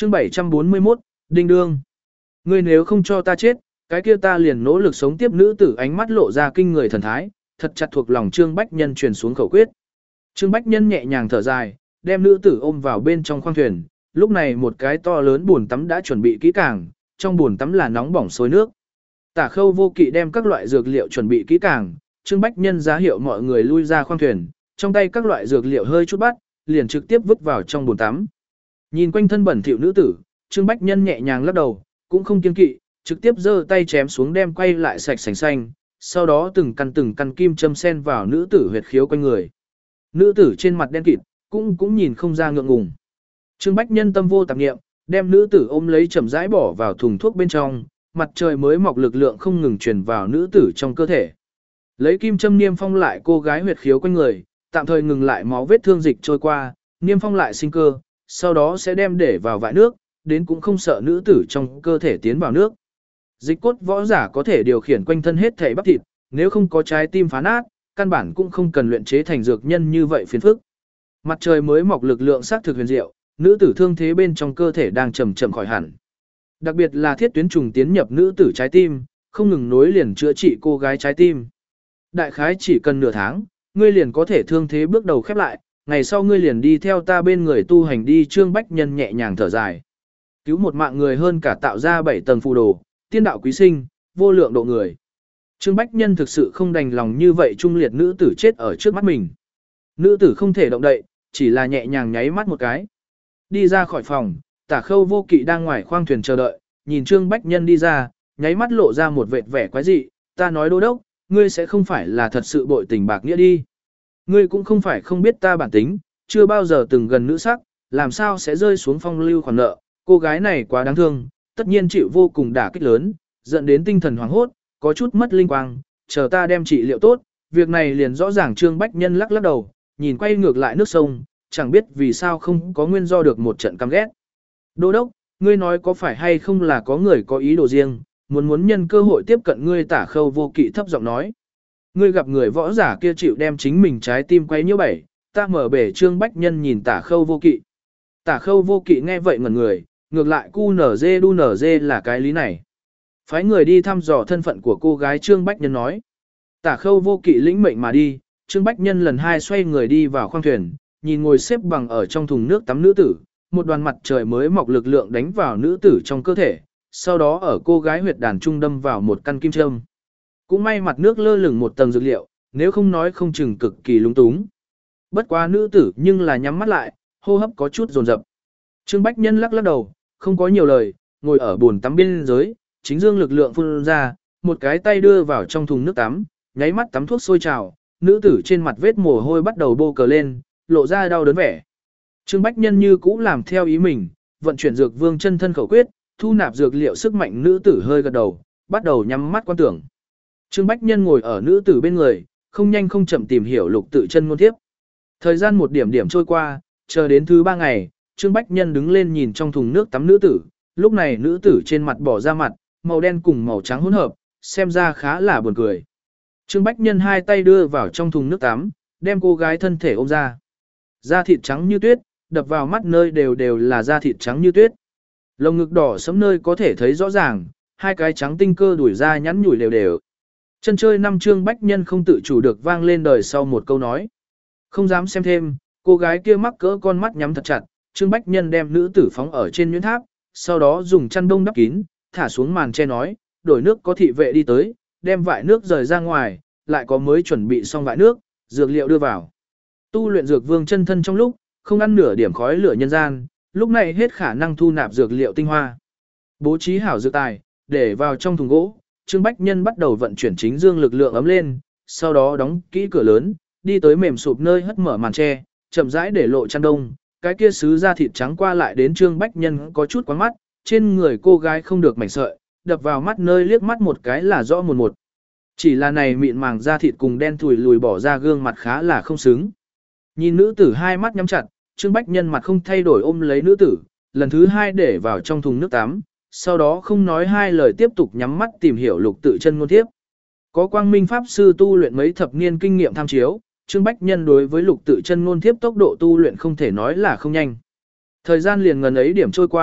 Chương 741, Đinh Đương. Ngươi nếu không cho ta chết, cái kia ta liền nỗ lực sống tiếp. Nữ tử ánh mắt lộ ra kinh người thần thái, thật chặt thuộc lòng Trương Bách Nhân truyền xuống khẩu quyết. Trương Bách Nhân nhẹ nhàng thở dài, đem nữ tử ôm vào bên trong khoang thuyền. Lúc này một cái to lớn bồn tắm đã chuẩn bị kỹ càng, trong bồn tắm là nóng bỏng sôi nước. Tả Khâu Vô Kỵ đem các loại dược liệu chuẩn bị kỹ càng, Trương Bách Nhân giá hiệu mọi người lui ra khoang thuyền, trong tay các loại dược liệu hơi chút bắt, liền trực tiếp vứt vào trong bồn tắm. Nhìn quanh thân bẩn thỉu nữ tử, Trương Bách Nhân nhẹ nhàng lắc đầu, cũng không kiêng kỵ, trực tiếp giơ tay chém xuống đem quay lại sạch sành xanh, sau đó từng căn kim châm sen vào nữ tử huyệt khiếu quanh người. Nữ tử trên mặt đen kịt, cũng nhìn không ra ngượng ngùng. Trương Bách Nhân tâm vô tạp niệm, đem nữ tử ôm lấy chậm rãi bỏ vào thùng thuốc bên trong, mặt trời mới mọc lực lượng không ngừng truyền vào nữ tử trong cơ thể. Lấy kim châm niêm phong lại cô gái huyệt khiếu quanh người, tạm thời ngừng lại máu vết thương dịch trôi qua, niêm phong lại sinh cơ, sau đó sẽ đem để vào vại nước, đến cũng không sợ nữ tử trong cơ thể tiến vào nước. Dịch cốt võ giả có thể điều khiển quanh thân hết thảy bắp thịt, nếu không có trái tim phá nát, căn bản cũng không cần luyện chế thành dược nhân như vậy phiền phức. Mặt trời mới mọc lực lượng xác thực huyền diệu, nữ tử thương thế bên trong cơ thể đang chậm chậm khỏi hẳn. Đặc biệt là thiết tuyến trùng tiến nhập nữ tử trái tim, không ngừng nối liền chữa trị cô gái trái tim. Đại khái chỉ cần nửa tháng, ngươi liền có thể thương thế bước đầu khép lại, ngày sau ngươi liền đi theo ta bên người tu hành đi. Trương Bách Nhân nhẹ nhàng thở dài. Cứu một mạng người hơn cả tạo ra 7 tầng phù đồ, tiên đạo quý sinh, vô lượng độ người. Trương Bách Nhân thực sự không đành lòng như vậy trung liệt nữ tử chết ở trước mắt mình. Nữ tử không thể động đậy, chỉ là nhẹ nhàng nháy mắt một cái. Đi ra khỏi phòng, Tả Khâu Vô Kỵ đang ngoài khoang thuyền chờ đợi, nhìn Trương Bách Nhân đi ra, nháy mắt lộ ra một vệt vẻ quái dị. Ta nói đô đốc, ngươi sẽ không phải là thật sự bội tình bạc nghĩa đi. Ngươi cũng không phải không biết ta bản tính, chưa bao giờ từng gần nữ sắc, làm sao sẽ rơi xuống phong lưu khoản nợ. Cô gái này quá đáng thương, tất nhiên chịu vô cùng đả kích lớn, dẫn đến tinh thần hoảng hốt, có chút mất linh quang, chờ ta đem trị liệu tốt, việc này liền rõ ràng. Trương Bách Nhân lắc lắc đầu, nhìn quay ngược lại nước sông, chẳng biết vì sao không có nguyên do được một trận căm ghét. Đô đốc, ngươi nói có phải hay không là có người có ý đồ riêng, muốn nhân cơ hội tiếp cận ngươi? Tả Khâu Vô Kỵ thấp giọng nói. Ngươi gặp người võ giả kia chịu đem chính mình trái tim quay nhiễu bảy, ta mở bể. Trương Bách Nhân nhìn Tả Khâu Vô Kỵ. Tả Khâu Vô Kỵ nghe vậy ngẩn người, ngược lại cu nở dê đu nở dê là cái lý này. Phái người đi thăm dò thân phận của cô gái. Trương Bách Nhân nói. Tả Khâu Vô Kỵ lĩnh mệnh mà đi. Trương Bách Nhân lần hai xoay người đi vào khoang thuyền, nhìn ngồi xếp bằng ở trong thùng nước tắm nữ tử, một đoàn mặt trời mới mọc lực lượng đánh vào nữ tử trong cơ thể, sau đó ở cô gái huyệt đàn trung đâm vào một căn kim châm. Cũng may mặt nước lơ lửng một tầng dược liệu, nếu không nói không chừng cực kỳ lung túng. Bất quá nữ tử nhưng là nhắm mắt lại, hô hấp có chút dồn dập. Trương Bách Nhân lắc lắc đầu, không có nhiều lời, ngồi ở bồn tắm biên giới, chính dương lực lượng phun ra, một cái tay đưa vào trong thùng nước tắm, nháy mắt tắm thuốc sôi trào, nữ tử trên mặt vết mồ hôi bắt đầu bô cờ lên, lộ ra đau đớn vẻ. Trương Bách Nhân như cũ làm theo ý mình, vận chuyển dược vương chân thân khẩu quyết, thu nạp dược liệu sức mạnh. Nữ tử hơi gật đầu, bắt đầu nhắm mắt quan tưởng. Trương Bách Nhân ngồi ở nữ tử bên người, không nhanh không chậm tìm hiểu lục tự chân ngôn thiếp. Thời gian một điểm điểm trôi qua, chờ đến thứ 3 ngày, Trương Bách Nhân đứng lên nhìn trong thùng nước tắm nữ tử, lúc này nữ tử trên mặt bỏ ra mặt, màu đen cùng màu trắng hỗn hợp, xem ra khá là buồn cười. Trương Bách Nhân hai tay đưa vào trong thùng nước tắm, đem cô gái thân thể ôm ra. Da thịt trắng như tuyết, đập vào mắt nơi đều là da thịt trắng như tuyết. Lồng ngực đỏ sẫm nơi có thể thấy rõ ràng, hai cái trắng tinh cơ đuổi ra nhắn nhủi đều. Chân chơi năm. Trương Bách Nhân không tự chủ được vang lên đời sau một câu nói. Không dám xem thêm, cô gái kia mắc cỡ con mắt nhắm thật chặt. Trương Bách Nhân đem nữ tử phóng ở trên nhuyễn tháp, sau đó dùng chăn đông đắp kín, thả xuống màn che nói, đổi nước có thị vệ đi tới, đem vại nước rời ra ngoài, lại có mới chuẩn bị xong vại nước, dược liệu đưa vào. Tu luyện dược vương chân thân trong lúc, không ăn nửa điểm khói lửa nhân gian, lúc này hết khả năng thu nạp dược liệu tinh hoa. Bố trí hảo dược tài, để vào trong thùng gỗ, Trương Bách Nhân bắt đầu vận chuyển chính dương lực lượng ấm lên, sau đó đóng kỹ cửa lớn, đi tới mềm sụp nơi hất mở màn tre, chậm rãi để lộ chăn đông, cái kia sứ da thịt trắng qua lại đến Trương Bách Nhân có chút quáng mắt, trên người cô gái không được mảnh sợi, đập vào mắt nơi liếc mắt một cái là rõ một. Chỉ là này mịn màng da thịt cùng đen thùi lùi bỏ ra gương mặt khá là không xứng. Nhìn nữ tử hai mắt nhắm chặt, Trương Bách Nhân mặt không thay đổi ôm lấy nữ tử, lần thứ 2 để vào trong thùng nước tắm, sau đó không nói hai lời tiếp tục nhắm mắt tìm hiểu lục tự chân ngôn thiếp. Có Quang Minh Pháp Sư tu luyện mấy thập niên kinh nghiệm tham chiếu, Trương Bách Nhân đối với lục tự chân ngôn thiếp tốc độ tu luyện không thể nói là không nhanh. Thời gian liền ngần ấy điểm trôi qua,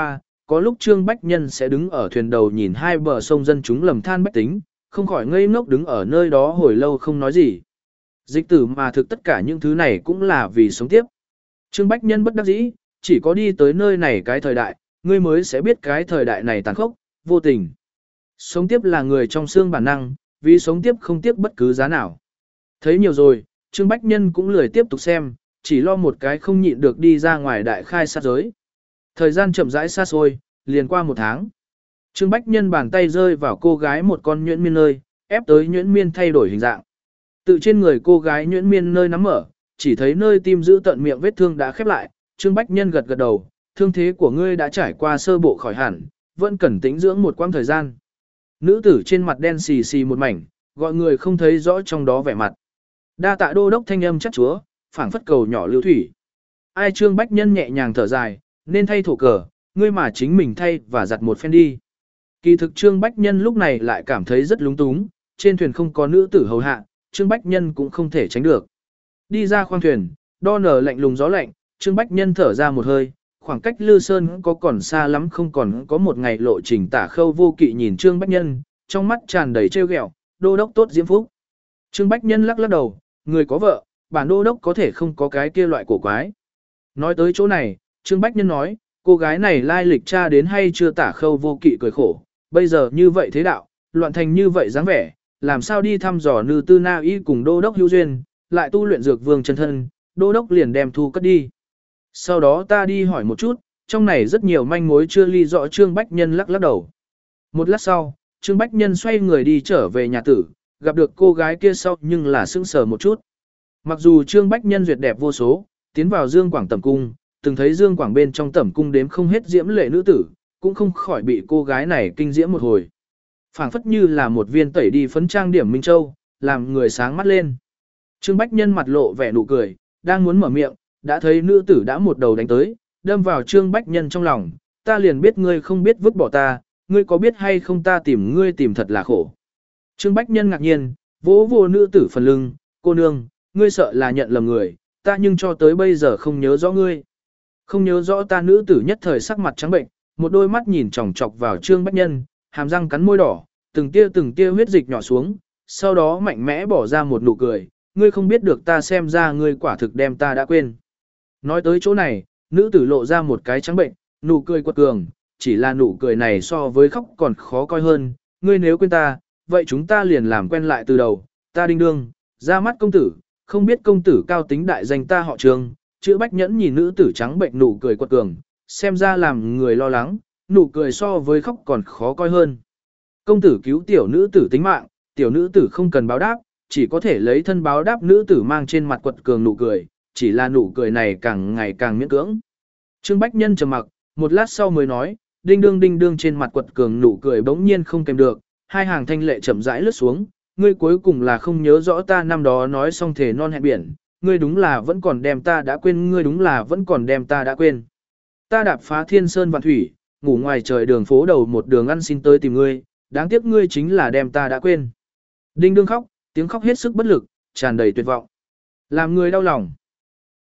có lúc Trương Bách Nhân sẽ đứng ở thuyền đầu nhìn hai bờ sông dân chúng lầm than bách tính, không khỏi ngây ngốc đứng ở nơi đó hồi lâu không nói gì. Dịch tử mà thực tất cả những thứ này cũng là vì sống tiếp. Trương Bách Nhân bất đắc dĩ, chỉ có đi tới nơi này cái thời đại, ngươi mới sẽ biết cái thời đại này tàn khốc, vô tình. Sống tiếp là người trong xương bản năng, vì sống tiếp không tiếc bất cứ giá nào. Thấy nhiều rồi, Trương Bách Nhân cũng lười tiếp tục xem, chỉ lo một cái không nhịn được đi ra ngoài đại khai sát giới. Thời gian chậm rãi xa xôi, liền qua một tháng. Trương Bách Nhân bàn tay rơi vào cô gái một con nhuyễn miên nơi, ép tới nhuyễn miên thay đổi hình dạng. Tự trên người cô gái nhuyễn miên nơi nắm mở, chỉ thấy nơi tim giữ tận miệng vết thương đã khép lại. Trương Bách Nhân gật gật đầu, thương thế của ngươi đã trải qua sơ bộ khỏi hẳn, vẫn cần tĩnh dưỡng một quãng thời gian. Nữ tử trên mặt đen xì xì một mảnh, gọi người không thấy rõ trong đó vẻ mặt. Đa tạ đô đốc thanh âm chắc chúa, phảng phất cầu nhỏ lưu thủy. Ai Trương Bách Nhân nhẹ nhàng thở dài, nên thay thổ cờ, ngươi mà chính mình thay và giặt một phen đi. Kỳ thực Trương Bách Nhân lúc này lại cảm thấy rất lúng túng, trên thuyền không có nữ tử hầu hạ, Trương Bách Nhân cũng không thể tránh được. Đi ra khoang thuyền, đo nở lạnh lùng gió lạnh, Trương Bách Nhân thở ra một hơi, khoảng cách Lư Sơn có còn xa lắm không còn có một ngày lộ trình. Tả Khâu Vô Kỵ nhìn Trương Bách Nhân, trong mắt tràn đầy trêu ghẹo, đô đốc tốt diễm phúc. Trương Bách Nhân lắc lắc đầu, người có vợ, bản đô đốc có thể không có cái kia loại cổ quái. Nói tới chỗ này, Trương Bách Nhân nói, cô gái này lai lịch cha đến hay chưa? Tả Khâu Vô Kỵ cười khổ, bây giờ như vậy thế đạo, loạn thành như vậy dáng vẻ, làm sao đi thăm dò Nư Tư Na Y cùng đô đốc hữu duyên, lại tu luyện dược vương chân thân, đô đốc liền đem thu cất đi. Sau đó ta đi hỏi một chút, trong này rất nhiều manh mối chưa ly rõ. Trương Bách Nhân lắc lắc đầu. Một lát sau, Trương Bách Nhân xoay người đi trở về nhà tử, gặp được cô gái kia sau nhưng là sững sờ một chút. Mặc dù Trương Bách Nhân duyệt đẹp vô số, tiến vào Dương Quảng Tẩm Cung, từng thấy Dương Quảng bên trong Tẩm Cung đếm không hết diễm lệ nữ tử, cũng không khỏi bị cô gái này kinh diễm một hồi. Phảng phất như là một viên tẩy đi phấn trang điểm Minh Châu, làm người sáng mắt lên. Trương Bách Nhân mặt lộ vẻ nụ cười, đang muốn mở miệng, đã thấy nữ tử đã một đầu đánh tới, đâm vào Trương Bách Nhân trong lòng. Ta liền biết ngươi không biết vứt bỏ ta, ngươi có biết hay không ta tìm ngươi tìm thật là khổ. Trương Bách Nhân ngạc nhiên, vỗ vô nữ tử phần lưng, cô nương, ngươi sợ là nhận lầm người, ta nhưng cho tới bây giờ không nhớ rõ ngươi. Không nhớ rõ ta? Nữ tử nhất thời sắc mặt trắng bệnh, một đôi mắt nhìn chòng chọc vào Trương Bách Nhân, hàm răng cắn môi đỏ, từng tia huyết dịch nhỏ xuống, sau đó mạnh mẽ bỏ ra một nụ cười, ngươi không biết được ta, xem ra ngươi quả thực đem ta đã quên. Nói tới chỗ này, nữ tử lộ ra một cái trắng bệnh, nụ cười quật cường, chỉ là nụ cười này so với khóc còn khó coi hơn. Ngươi nếu quên ta, vậy chúng ta liền làm quen lại từ đầu. Ta Đinh Đương, ra mắt công tử, không biết công tử cao tính đại danh, ta họ Trương. Chữ Bách Nhẫn nhìn nữ tử trắng bệnh nụ cười quật cường, xem ra làm người lo lắng, nụ cười so với khóc còn khó coi hơn. Công tử cứu tiểu nữ tử tính mạng, tiểu nữ tử không cần báo đáp, chỉ có thể lấy thân báo đáp. Nữ tử mang trên mặt quật cường nụ cười, chỉ là nụ cười này càng ngày càng miễn cưỡng. Trương Bách Nhân trầm mặc, một lát sau mới nói, đinh đương trên mặt quật cường nụ cười bỗng nhiên không kèm được, hai hàng thanh lệ chậm rãi lướt xuống. Ngươi cuối cùng là không nhớ rõ ta năm đó nói xong thề non hẹn biển, ngươi đúng là vẫn còn đem ta đã quên, ngươi đúng là vẫn còn đem ta đã quên. Ta đạp phá thiên sơn vạn thủy, ngủ ngoài trời đường phố đầu một đường ăn xin tới tìm ngươi, đáng tiếc ngươi chính là đem ta đã quên. Đinh đương khóc, tiếng khóc hết sức bất lực, tràn đầy tuyệt vọng. Làm người đau lòng.